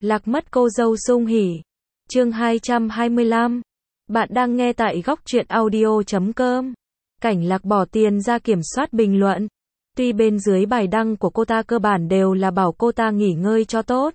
Lạc mất cô dâu Sung Hỉ. Chương 225. Bạn đang nghe tại góc truyện audio.com. Cảnh Lạc bỏ tiền ra kiểm soát bình luận. Tuy bên dưới bài đăng của cô ta cơ bản đều là bảo cô ta nghỉ ngơi cho tốt,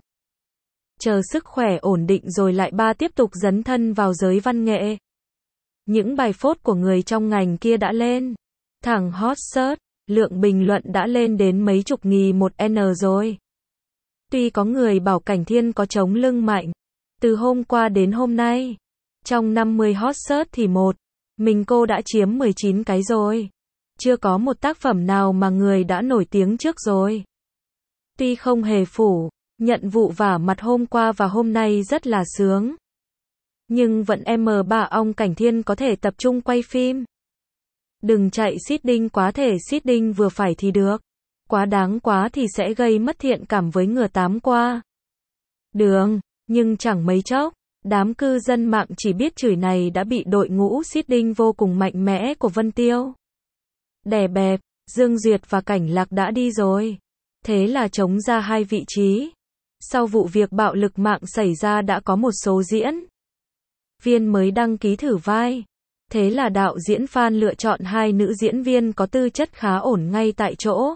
chờ sức khỏe ổn định rồi lại tiếp tục dấn thân vào giới văn nghệ. Những bài phốt của người trong ngành kia đã lên thẳng hot search, lượng bình luận đã lên đến mấy chục nghìn một N rồi. Tuy có người bảo Cảnh Thiên có chống lưng mạnh, từ hôm qua đến hôm nay, trong 50 hot search thì mình cô đã chiếm 19 cái rồi. Chưa có một tác phẩm nào mà người đã nổi tiếng trước rồi. Tuy không hề phủ nhận vụ vả mặt hôm qua và hôm nay rất là sướng, nhưng vẫn bà ông Cảnh Thiên có thể tập trung quay phim. Đừng chạy seeding quá, thể seeding vừa phải thì được. Quá đáng quá thì sẽ gây mất thiện cảm với người tám qua đường. Nhưng chẳng mấy chốc, đám cư dân mạng chỉ biết chửi này đã bị đội ngũ seeding vô cùng mạnh mẽ của Vân Tiêu đè bẹp. Dương Duyệt và Cảnh Lạc đã đi rồi, thế là trống ra hai vị trí. Sau vụ việc bạo lực mạng xảy ra đã có một số diễn viên mới đăng ký thử vai. Thế là đạo diễn Phan lựa chọn hai nữ diễn viên có tư chất khá ổn ngay tại chỗ.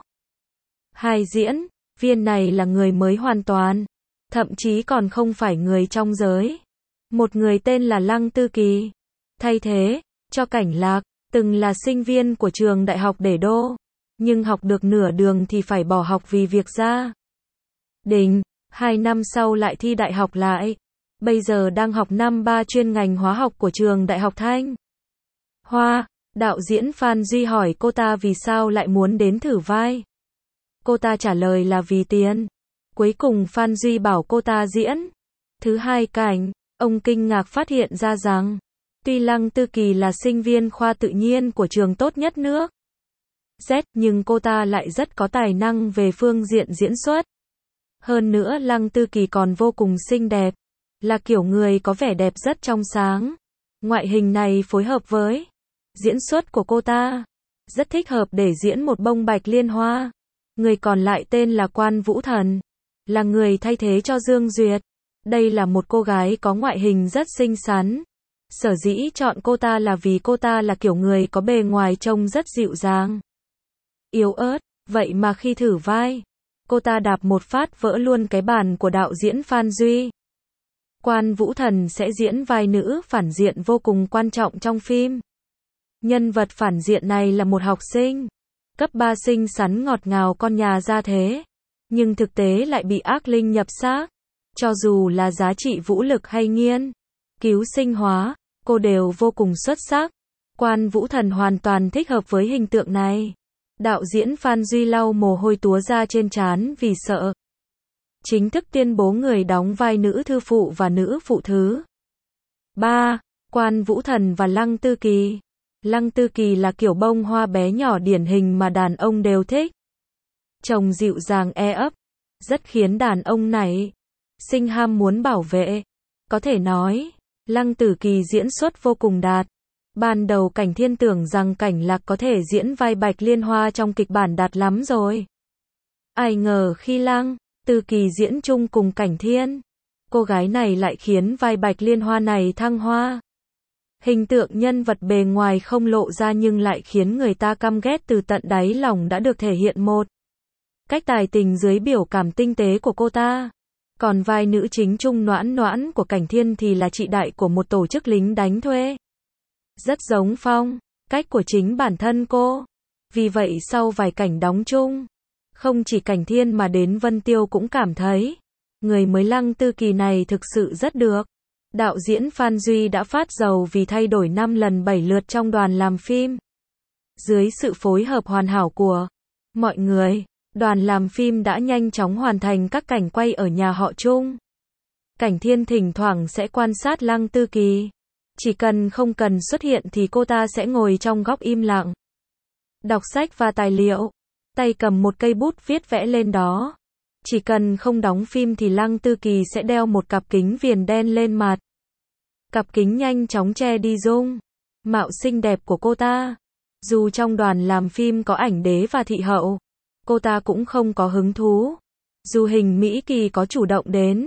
Hai diễn viên này là người mới hoàn toàn, thậm chí còn không phải người trong giới. Một người tên là Lăng Tư Kỳ, thay thế cho Cảnh Lạc, từng là sinh viên của trường đại học Để Đô, nhưng học được nửa đường thì phải bỏ học vì việc gia đình. 2 năm sau lại thi đại học lại. Bây giờ đang học năm 3 chuyên ngành hóa học của trường Đại học Thanh Hoa. Đạo diễn Phan Duy hỏi cô ta vì sao lại muốn đến thử vai. Cô ta trả lời là vì tiền. Cuối cùng Phan Duy bảo cô ta diễn thứ hai cảnh. Ông kinh ngạc phát hiện ra rằng, tuy Lăng Tư Kỳ là sinh viên khoa tự nhiên của trường tốt nhất nước Z, nhưng cô ta lại rất có tài năng về phương diện diễn xuất. Hơn nữa Lăng Tư Kỳ còn vô cùng xinh đẹp, là kiểu người có vẻ đẹp rất trong sáng. Ngoại hình này phối hợp với diễn xuất của cô ta, rất thích hợp để diễn một bông bạch liên hoa. Người còn lại tên là Quan Vũ Thần, là người thay thế cho Dương Duyệt. Đây là một cô gái có ngoại hình rất xinh xắn. Sở dĩ chọn cô ta là vì cô ta là kiểu người có bề ngoài trông rất dịu dàng, yếu ớt. Vậy mà khi thử vai, cô ta đạp một phát vỡ luôn cái bàn của đạo diễn Phan Duy. Quan Vũ Thần sẽ diễn vai nữ phản diện vô cùng quan trọng trong phim. Nhân vật phản diện này là một học sinh cấp 3 xinh xắn ngọt ngào con nhà gia thế, nhưng thực tế lại bị ác linh nhập xác. Cho dù là giá trị vũ lực hay nghiên cứu sinh hóa, cô đều vô cùng xuất sắc. Quan Vũ Thần hoàn toàn thích hợp với hình tượng này. Đạo diễn Phan Duy lau mồ hôi túa ra trên trán vì sợ chính thức tuyên bố người đóng vai nữ thư phụ và nữ phụ thứ 3, Quan Vũ Thần và Lăng Tư Kỳ. Lăng Tư Kỳ là kiểu bông hoa bé nhỏ điển hình mà đàn ông đều thích. Trông dịu dàng ấp, rất khiến đàn ông nảy sinh ham muốn bảo vệ. Có thể nói, Lăng Tử Kỳ diễn xuất vô cùng đạt. Ban đầu Cảnh Thiên tưởng rằng Cảnh Lạc có thể diễn vai Bạch Liên Hoa trong kịch bản đạt lắm rồi. Ai ngờ khi Lăng Tư Kỳ diễn chung cùng Cảnh Thiên, cô gái này lại khiến vai Bạch Liên Hoa này thăng hoa. Hình tượng nhân vật bề ngoài không lộ ra nhưng lại khiến người ta căm ghét từ tận đáy lòng đã được thể hiện một cách tài tình dưới biểu cảm tinh tế của cô ta. Còn vai nữ chính Trung Noãn Noãn của Cảnh Thiên thì là chị đại của một tổ chức lính đánh thuê. Rất giống phong cách của chính bản thân cô. Vì vậy sau vài cảnh đóng chung, không chỉ Cảnh Thiên mà đến Vân Tiêu cũng cảm thấy người mới Lăng Tư Kỳ này thực sự rất được. Đạo diễn Phan Duy đã phát dầu vì thay đổi 5 lần 7 lượt trong đoàn làm phim. Dưới sự phối hợp hoàn hảo của mọi người, đoàn làm phim đã nhanh chóng hoàn thành các cảnh quay ở nhà họ Trung. Cảnh Thiên thỉnh thoảng sẽ quan sát Lăng Tư Kỳ. Chỉ cần không cần xuất hiện thì cô ta sẽ ngồi trong góc im lặng, đọc sách và tài liệu, tay cầm một cây bút viết vẽ lên đó. Chỉ cần không đóng phim thì Lăng Tư Kỳ sẽ đeo một cặp kính viền đen lên mặt. Cặp kính nhanh chóng che đi dung mạo xinh đẹp của cô ta. Dù trong đoàn làm phim có ảnh đế và thị hậu, cô ta cũng không có hứng thú. Dù hình Mỹ Kỳ có chủ động đến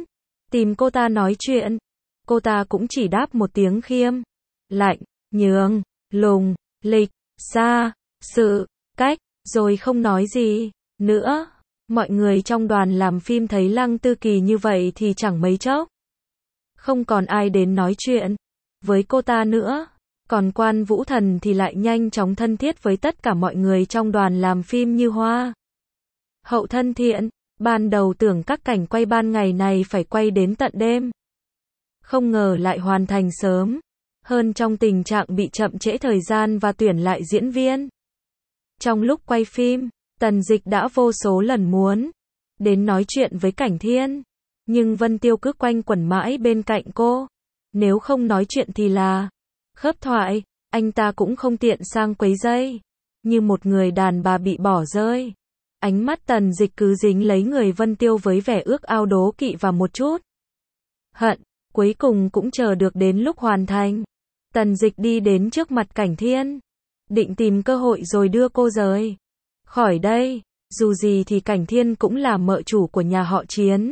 tìm cô ta nói chuyện. Cô ta cũng chỉ đáp một tiếng khiêm, lạnh, nhường, lùng, lịch, xa, sự, cách, rồi không nói gì nữa. Mọi người trong đoàn làm phim thấy Lăng Tư Kỳ như vậy thì chẳng mấy chốc không còn ai đến nói chuyện với cô ta nữa. Còn Quan Vũ Thần thì lại nhanh chóng thân thiết với tất cả mọi người trong đoàn làm phim như hoa hậu thân thiện. Ban đầu tưởng các cảnh quay ban ngày này phải quay đến tận đêm, không ngờ lại hoàn thành sớm hơn trong tình trạng bị chậm trễ thời gian và tuyển lại diễn viên. Trong lúc quay phim, Tần Dịch đã vô số lần muốn đến nói chuyện với Cảnh Thiên, nhưng Vân Tiêu cứ quanh quẩn mãi bên cạnh cô. Nếu không nói chuyện thì là khớp thoại, anh ta cũng không tiện sang quấy rầy. Như một người đàn bà bị bỏ rơi. Ánh mắt Tần Dịch cứ dính lấy người Vân Tiêu với vẻ ước ao đố kỵ và một chút hận. Cuối cùng cũng chờ được đến lúc hoàn thành. Tần Dịch đi đến trước mặt Cảnh Thiên, định tìm cơ hội rồi đưa cô rời khỏi đây. Dù gì thì Cảnh Thiên cũng là mợ chủ của nhà họ Chiến.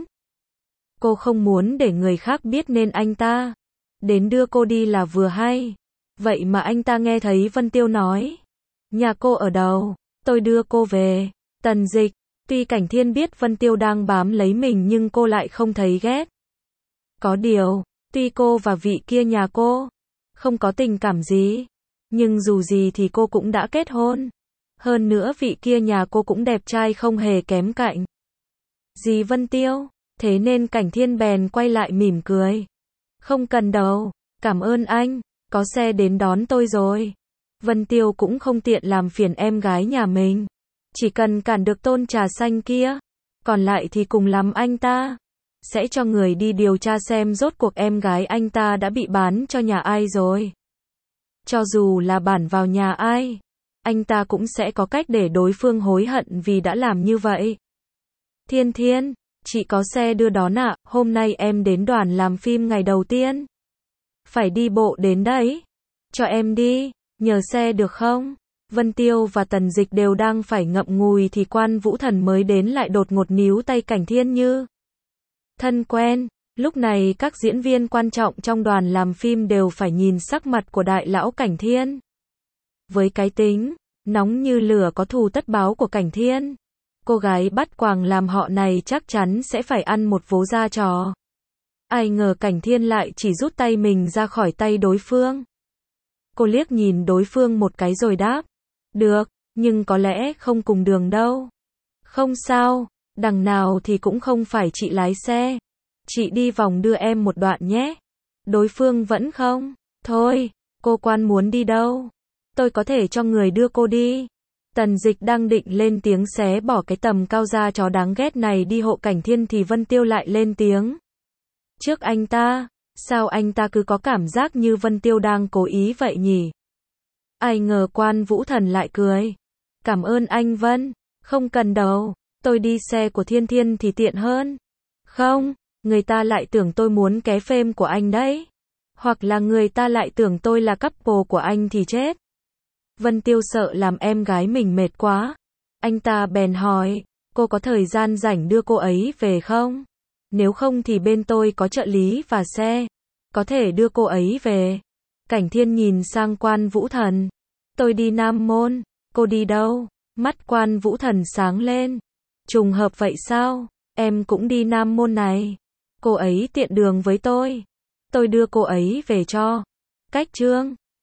Cô không muốn để người khác biết nên anh ta đến đưa cô đi là vừa hay. Vậy mà anh ta nghe thấy Vân Tiêu nói, nhà cô ở đâu, tôi đưa cô về. Tần Dịch, tuy Cảnh Thiên biết Vân Tiêu đang bám lấy mình nhưng cô lại không thấy ghét. Có điều, tuy cô và vị kia nhà cô không có tình cảm gì, nhưng dù gì thì cô cũng đã kết hôn. Hơn nữa vị kia nhà cô cũng đẹp trai không hề kém cạnh gì Vân Tiêu. Thế nên Cảnh Thiên bèn quay lại mỉm cười. Không cần đâu, cảm ơn anh, có xe đến đón tôi rồi. Vân Tiêu cũng không tiện làm phiền em gái nhà mình. Chỉ cần cản được tôn trà xanh kia, còn lại thì cùng lắm anh ta sẽ cho người đi điều tra xem rốt cuộc em gái anh ta đã bị bán cho nhà ai rồi. Cho dù là bản vào nhà ai, anh ta cũng sẽ có cách để đối phương hối hận vì đã làm như vậy. Thiên Thiên, chị có xe đưa đón ạ, hôm nay em đến đoàn làm phim ngày đầu tiên. Phải đi bộ đến đấy. Cho em đi, nhờ xe được không? Vân Tiêu và Tần Dịch đều đang phải ngậm ngùi thì Quan Vũ Thần mới đến lại đột ngột níu tay Cảnh Thiên như thân quen. Lúc này các diễn viên quan trọng trong đoàn làm phim đều phải nhìn sắc mặt của đại lão Cảnh Thiên. Với cái tính nóng như lửa có thù tất báo của Cảnh Thiên, cô gái bắt quàng làm họ này chắc chắn sẽ phải ăn một vố da trò. Ai ngờ Cảnh Thiên lại chỉ rút tay mình ra khỏi tay đối phương. Cô liếc nhìn đối phương một cái rồi đáp, được, nhưng có lẽ không cùng đường đâu. Không sao, đằng nào thì cũng không phải chị lái xe. Chị đi vòng đưa em một đoạn nhé. Đối phương vẫn không. Thôi, cô Quan muốn đi đâu? Tôi có thể cho người đưa cô đi. Tần Dịch đang định lên tiếng xé bỏ cái tầm cao da chó đáng ghét này đi hộ Cảnh Thiên thì Vân Tiêu lại lên tiếng. Trước anh ta, sao anh ta cứ có cảm giác như Vân Tiêu đang cố ý vậy nhỉ? Ai ngờ Quan Vũ Thần lại cười. Cảm ơn anh Vân, không cần đâu, tôi đi xe của Thiên Thiên thì tiện hơn. Không, người ta lại tưởng tôi muốn ké phêm của anh đấy. Hoặc là người ta lại tưởng tôi là couple của anh thì chết. Vân Tiêu sợ làm em gái mình mệt quá. Anh ta bèn hỏi, cô có thời gian rảnh đưa cô ấy về không? Nếu không thì bên tôi có trợ lý và xe, có thể đưa cô ấy về. Cảnh Thiên nhìn sang Quan Vũ Thần. Tôi đi Nam Môn, cô đi đâu? Mắt Quan Vũ Thần sáng lên. Trùng hợp vậy sao? Em cũng đi Nam Môn này. Cô ấy tiện đường với tôi đưa cô ấy về cho. Cách Trương.